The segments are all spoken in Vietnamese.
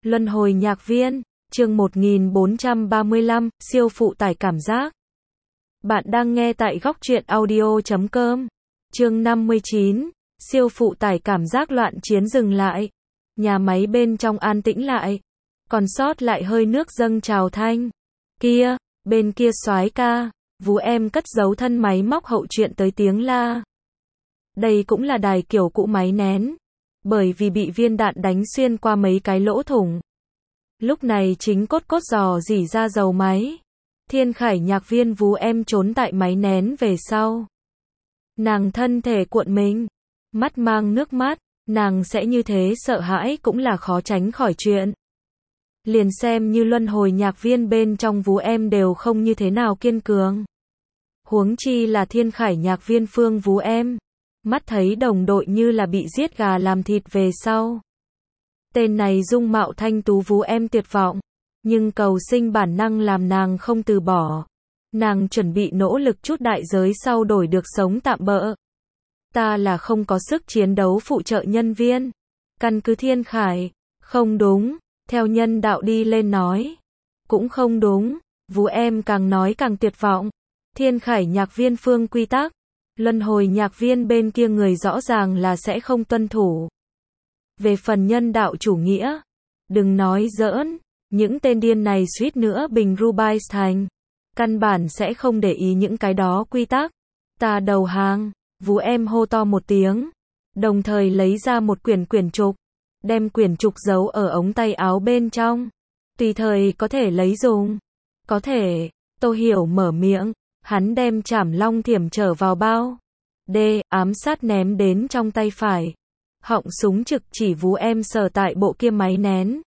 Luân hồi nhạc viên, chương 1435, siêu phụ tải cảm giác. Bạn đang nghe tại góc truyện audio.com. Chương 59, siêu phụ tải cảm giác. Loạn chiến dừng lại. Nhà máy bên trong an tĩnh lại. Còn sót lại hơi nước dâng trào thanh. Kia, bên kia soái ca, Vú em cất giấu thân máy móc hậu chuyện tới tiếng la. Đây cũng là đài kiểu cũ máy nén. Bởi vì bị viên đạn đánh xuyên qua mấy cái lỗ thủng. Lúc này chính cốt dò dỉ ra dầu máy. Thiên Khải nhạc viên Vú em trốn tại máy nén về sau. Nàng thân thể cuộn mình, mắt mang nước mắt, nàng sẽ như thế sợ hãi cũng là khó tránh khỏi chuyện. Liền xem như luân hồi nhạc viên bên trong Vú em đều không như thế nào kiên cường. Huống chi là Thiên Khải nhạc viên Phương Vú em. Mắt thấy đồng đội như là bị giết gà làm thịt về sau. Tên này dung mạo thanh tú Vú em tuyệt vọng, nhưng cầu sinh bản năng làm nàng không từ bỏ. Nàng chuẩn bị nỗ lực chút đại giới sau đổi được sống tạm bợ. Ta là không có sức chiến đấu phụ trợ nhân viên. Căn cứ Thiên Khải, không đúng, theo nhân đạo đi lên nói. Cũng không đúng, Vú em càng nói càng tuyệt vọng. Thiên Khải nhạc viên Phương quy tắc. Luân hồi nhạc viên bên kia người rõ ràng là sẽ không tuân thủ. Về phần nhân đạo chủ nghĩa, đừng nói giỡn, những tên điên này suýt nữa bình Rubai thành. Căn bản sẽ không để ý những cái đó quy tắc. Ta đầu hàng, Vú em hô to một tiếng, đồng thời lấy ra một quyển trục, đem quyển trục giấu ở ống tay áo bên trong. Tùy thời có thể lấy dùng. Có thể, Tô Hiểu mở miệng. Hắn đem Trảm Long Thiểm trở vào bao. Ám sát ném đến trong tay phải. Họng súng trực chỉ Vú em sờ tại bộ kia máy nén.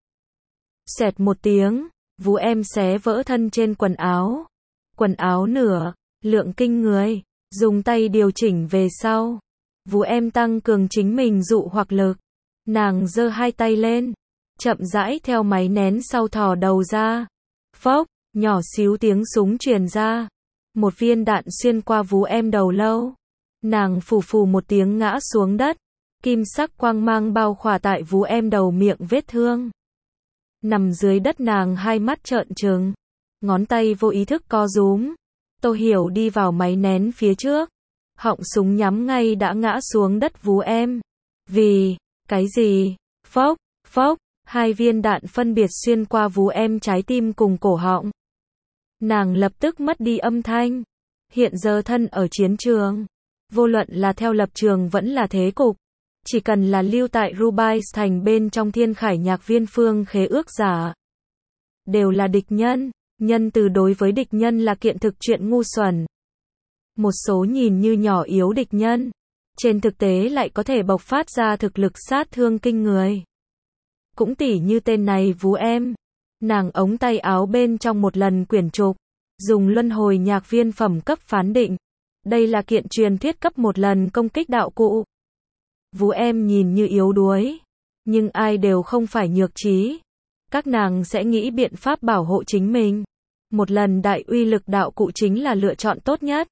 Xẹt một tiếng, Vú em xé vỡ thân trên quần áo. Quần áo nửa, lượng kinh người, dùng tay điều chỉnh về sau. Vú em tăng cường chính mình dụ hoặc lực. Nàng giơ hai tay lên, chậm rãi theo máy nén sau thò đầu ra. Phốc, nhỏ xíu tiếng súng truyền ra. Một viên đạn xuyên qua Vú em đầu lâu. Nàng phù phù một tiếng ngã xuống đất. Kim sắc quang mang bao khỏa tại Vú em đầu miệng vết thương. Nằm dưới đất nàng hai mắt trợn trừng. Ngón tay vô ý thức co rúm. Tô Hiểu đi vào máy nén phía trước. Họng súng nhắm ngay đã ngã xuống đất Vú em. Vì, cái gì? Phốc, phốc, hai viên đạn phân biệt xuyên qua Vú em trái tim cùng cổ họng. Nàng lập tức mất đi âm thanh. Hiện giờ thân ở chiến trường. Vô luận là theo lập trường vẫn là thế cục. Chỉ cần là lưu tại Rubai thành bên trong Thiên Khải nhạc viên Phương khế ước giả. Đều là địch nhân. Nhân từ đối với địch nhân là kiện thực chuyện ngu xuẩn. Một số nhìn như nhỏ yếu địch nhân. Trên thực tế lại có thể bộc phát ra thực lực sát thương kinh người. Cũng tỉ như tên này Vú em. Nàng ống tay áo bên trong một lần quyển trục. Dùng luân hồi nhạc viên phẩm cấp phán định. Đây là kiện truyền thuyết cấp một lần công kích đạo cụ. Vú em nhìn như yếu đuối. Nhưng ai đều không phải nhược trí. Các nàng sẽ nghĩ biện pháp bảo hộ chính mình. Một lần đại uy lực đạo cụ chính là lựa chọn tốt nhất.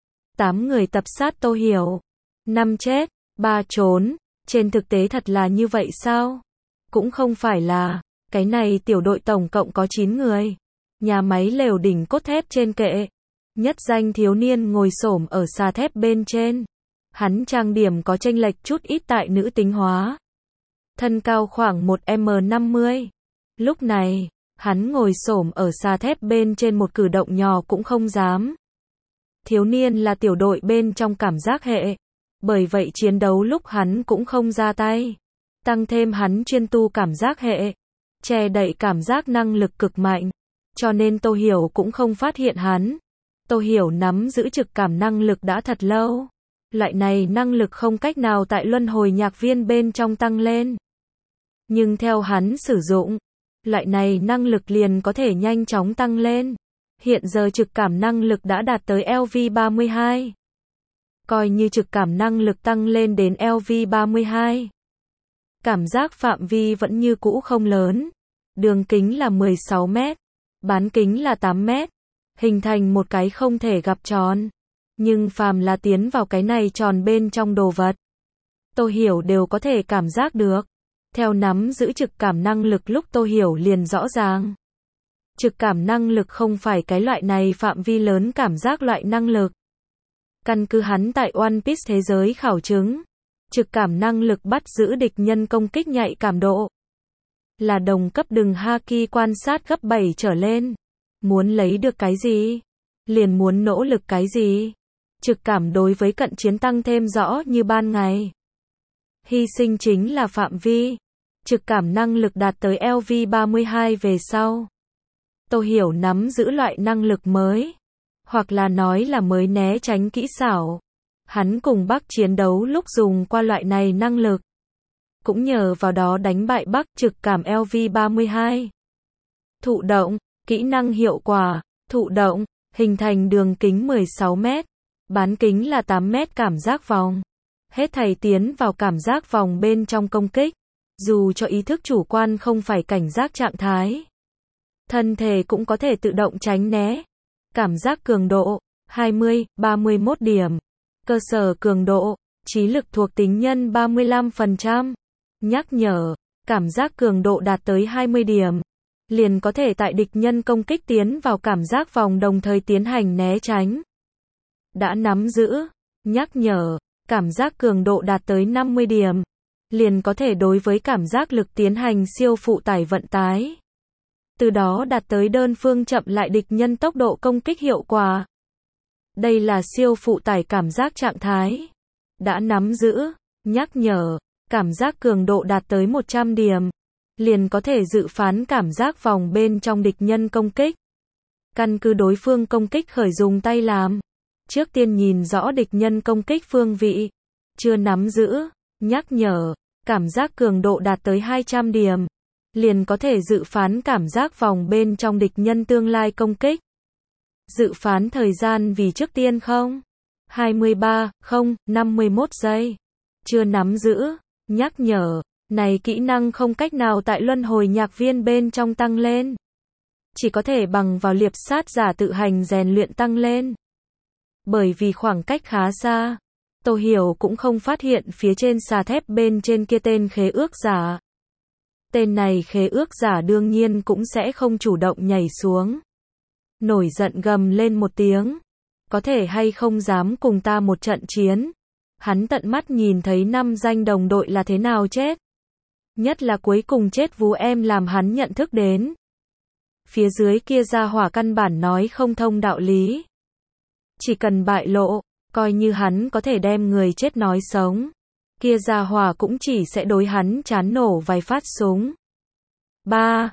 8 người tập sát Tô Hiểu. 5 chết, 3 trốn. Trên thực tế thật là như vậy sao? Cũng không phải là. Cái này tiểu đội tổng cộng có 9 người. Nhà máy lều đỉnh cốt thép trên kệ. Nhất danh thiếu niên ngồi xổm ở xà thép bên trên. Hắn trang điểm có chênh lệch chút ít tại nữ tính hóa. Thân cao khoảng 1m50. Lúc này, hắn ngồi xổm ở xà thép bên trên một cử động nhỏ cũng không dám. Thiếu niên là tiểu đội bên trong cảm giác hệ. Bởi vậy chiến đấu lúc hắn cũng không ra tay. Tăng thêm hắn chuyên tu cảm giác hệ. Che đậy cảm giác năng lực cực mạnh. Cho nên Tô Hiểu cũng không phát hiện hắn. Tô Hiểu nắm giữ trực cảm năng lực đã thật lâu. Loại này năng lực không cách nào tại luân hồi nhạc viên bên trong tăng lên. Nhưng theo hắn sử dụng, loại này năng lực liền có thể nhanh chóng tăng lên. Hiện giờ trực cảm năng lực đã đạt tới LV32. Coi như trực cảm năng lực tăng lên đến LV32. Cảm giác phạm vi vẫn như cũ không lớn. Đường kính là 16 mét. Bán kính là 8 mét. Hình thành một cái không thể gặp tròn. Nhưng phàm là tiến vào cái này tròn bên trong đồ vật. Tô Hiểu đều có thể cảm giác được. Theo nắm giữ trực cảm năng lực lúc Tô Hiểu liền rõ ràng. Trực cảm năng lực không phải cái loại này phạm vi lớn cảm giác loại năng lực. Căn cứ hắn tại One Piece thế giới khảo chứng, trực cảm năng lực bắt giữ địch nhân công kích nhạy cảm độ là đồng cấp đừng haki quan sát gấp 7 trở lên. Muốn lấy được cái gì? Liền muốn nỗ lực cái gì? Trực cảm đối với cận chiến tăng thêm rõ như ban ngày. Hy sinh chính là phạm vi. Trực cảm năng lực đạt tới LV32 về sau. Tô Hiểu nắm giữ loại năng lực mới. Hoặc là nói là mới né tránh kỹ xảo. Hắn cùng Bắc chiến đấu lúc dùng qua loại này năng lực. Cũng nhờ vào đó đánh bại Bắc trực cảm LV32. Thụ động, kỹ năng hiệu quả, thụ động, hình thành đường kính 16 mét, bán kính là 8 mét cảm giác vòng. Hết thảy tiến vào cảm giác vòng bên trong công kích. Dù cho ý thức chủ quan không phải cảnh giác trạng thái. Thân thể cũng có thể tự động tránh né. Cảm giác cường độ, 20, 31 điểm. Cơ sở cường độ, trí lực thuộc tính nhân 35%. Nhắc nhở, cảm giác cường độ đạt tới 20 điểm. Liền có thể tại địch nhân công kích tiến vào cảm giác vòng đồng thời tiến hành né tránh. Đã nắm giữ, nhắc nhở, cảm giác cường độ đạt tới 50 điểm. Liền có thể đối với cảm giác lực tiến hành siêu phụ tải vận tái. Từ đó đạt tới đơn phương chậm lại địch nhân tốc độ công kích hiệu quả. Đây là siêu phụ tải cảm giác trạng thái. Đã nắm giữ, nhắc nhở, cảm giác cường độ đạt tới 100 điểm. Liền có thể dự phán cảm giác vòng bên trong địch nhân công kích. Căn cứ đối phương công kích khởi dùng tay làm. Trước tiên nhìn rõ địch nhân công kích phương vị. Chưa nắm giữ, nhắc nhở, cảm giác cường độ đạt tới 200 điểm. Liền có thể dự phán cảm giác vòng bên trong địch nhân tương lai công kích. Dự phán thời gian vì trước tiên không. 23, 0, 51 giây. Chưa nắm giữ, nhắc nhở, này kỹ năng không cách nào tại luân hồi nhạc viên bên trong tăng lên. Chỉ có thể bằng vào liệp sát giả tự hành rèn luyện tăng lên. Bởi vì khoảng cách khá xa, Tô Hiểu cũng không phát hiện phía trên xà thép bên trên kia tên khế ước giả. Tên này khế ước giả đương nhiên cũng sẽ không chủ động nhảy xuống. Nổi giận gầm lên một tiếng. Có thể hay không dám cùng ta một trận chiến. Hắn tận mắt nhìn thấy 5 danh đồng đội là thế nào chết. Nhất là cuối cùng chết vú em làm hắn nhận thức đến. Phía dưới kia ra hỏa căn bản nói không thông đạo lý. Chỉ cần bại lộ, coi như hắn có thể đem người chết nói sống. Kia ra hỏa cũng chỉ sẽ đối hắn chán nổ vài phát súng. Ba,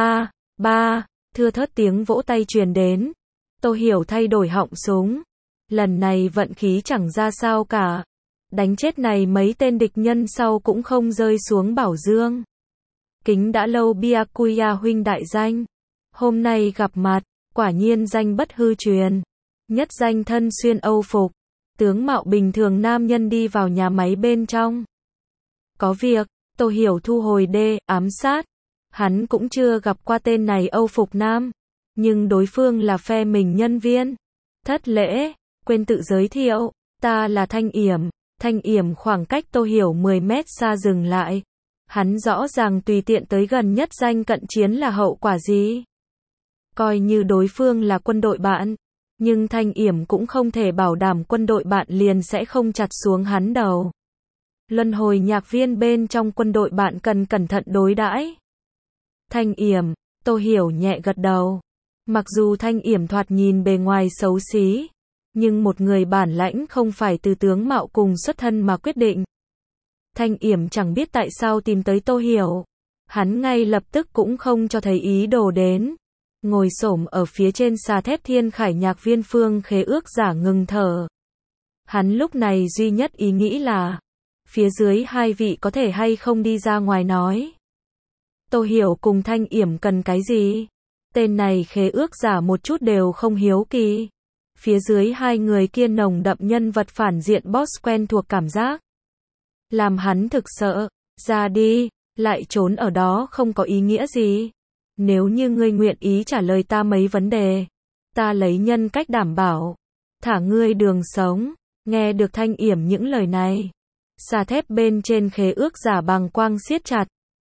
thưa thớt tiếng vỗ tay truyền đến. Tô Hiểu thay đổi họng súng. Lần này vận khí chẳng ra sao cả. Đánh chết này mấy tên địch nhân sau cũng không rơi xuống bảo dương. Kính đã lâu Byakuya huynh đại danh. Hôm nay gặp mặt, quả nhiên danh bất hư truyền. Nhất danh thân xuyên Âu phục. Tướng mạo bình thường nam nhân đi vào nhà máy bên trong. Có việc, Tô Hiểu thu hồi ám sát. Hắn cũng chưa gặp qua tên này Âu phục nam. Nhưng đối phương là phe mình nhân viên. Thất lễ, quên tự giới thiệu. Ta là Thanh Yểm. Thanh Yểm khoảng cách Tô Hiểu 10 mét xa dừng lại. Hắn rõ ràng tùy tiện tới gần nhất danh cận chiến là hậu quả gì. Coi như đối phương là quân đội bạn. Nhưng Thanh Yểm cũng không thể bảo đảm quân đội bạn liền sẽ không chặt xuống hắn đầu. Luân hồi nhạc viên bên trong quân đội bạn cần cẩn thận đối đãi. Thanh Yểm, Tô Hiểu nhẹ gật đầu. Mặc dù Thanh Yểm thoạt nhìn bề ngoài xấu xí, nhưng một người bản lãnh không phải từ tướng mạo cùng xuất thân mà quyết định. Thanh Yểm chẳng biết tại sao tìm tới Tô Hiểu. Hắn ngay lập tức cũng không cho thấy ý đồ đến. Ngồi xổm ở phía trên xà thép Thiên Khải nhạc viên phương khế ước giả ngừng thở. Hắn lúc này duy nhất ý nghĩ là, phía dưới hai vị có thể hay không đi ra ngoài nói. Tô Hiểu cùng Thanh Yểm cần cái gì? Tên này khế ước giả một chút đều không hiếu kỳ. Phía dưới hai người kia nồng đậm nhân vật phản diện boss quen thuộc cảm giác. Làm hắn thực sợ, ra đi, lại trốn ở đó không có ý nghĩa gì. Nếu như ngươi nguyện ý trả lời ta mấy vấn đề, ta lấy nhân cách đảm bảo, thả ngươi đường sống. Nghe được Thanh Yểm những lời này, xà thép bên trên khế ước giả bằng quang siết chặt,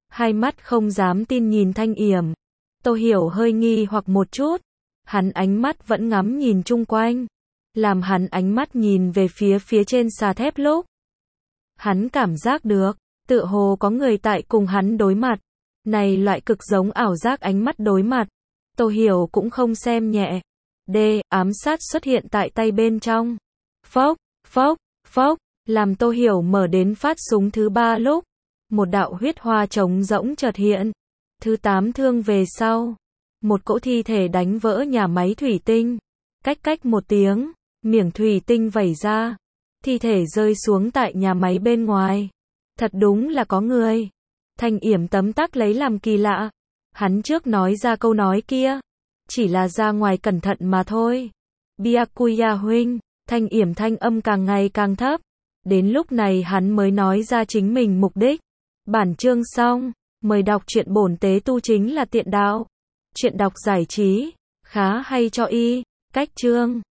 hai mắt không dám tin nhìn Thanh Yểm. Tô Hiểu hơi nghi hoặc một chút, hắn ánh mắt vẫn ngắm nhìn chung quanh, làm hắn ánh mắt nhìn về phía trên xà thép lúc. Hắn cảm giác được, tựa hồ có người tại cùng hắn đối mặt. Này loại cực giống ảo giác ánh mắt đối mặt, Tô Hiểu cũng không xem nhẹ. Ám sát xuất hiện tại tay bên trong. Phốc, phốc, phốc, làm Tô Hiểu mở đến phát súng thứ 3 lúc, một đạo huyết hoa trống rỗng chợt hiện. Thứ 8 thương về sau, một cỗ thi thể đánh vỡ nhà máy thủy tinh. Cách một tiếng, miếng thủy tinh vẩy ra, thi thể rơi xuống tại nhà máy bên ngoài. Thật đúng là có người. Thanh Yểm tấm tắc lấy làm kỳ lạ. Hắn trước nói ra câu nói kia, chỉ là ra ngoài cẩn thận mà thôi. Byakuya huynh, Thanh Yểm thanh âm càng ngày càng thấp. Đến lúc này hắn mới nói ra chính mình mục đích. Bản chương xong, mời đọc truyện bổn tế tu chính là tiện đạo. Chuyện đọc giải trí, khá hay cho y, cách chương.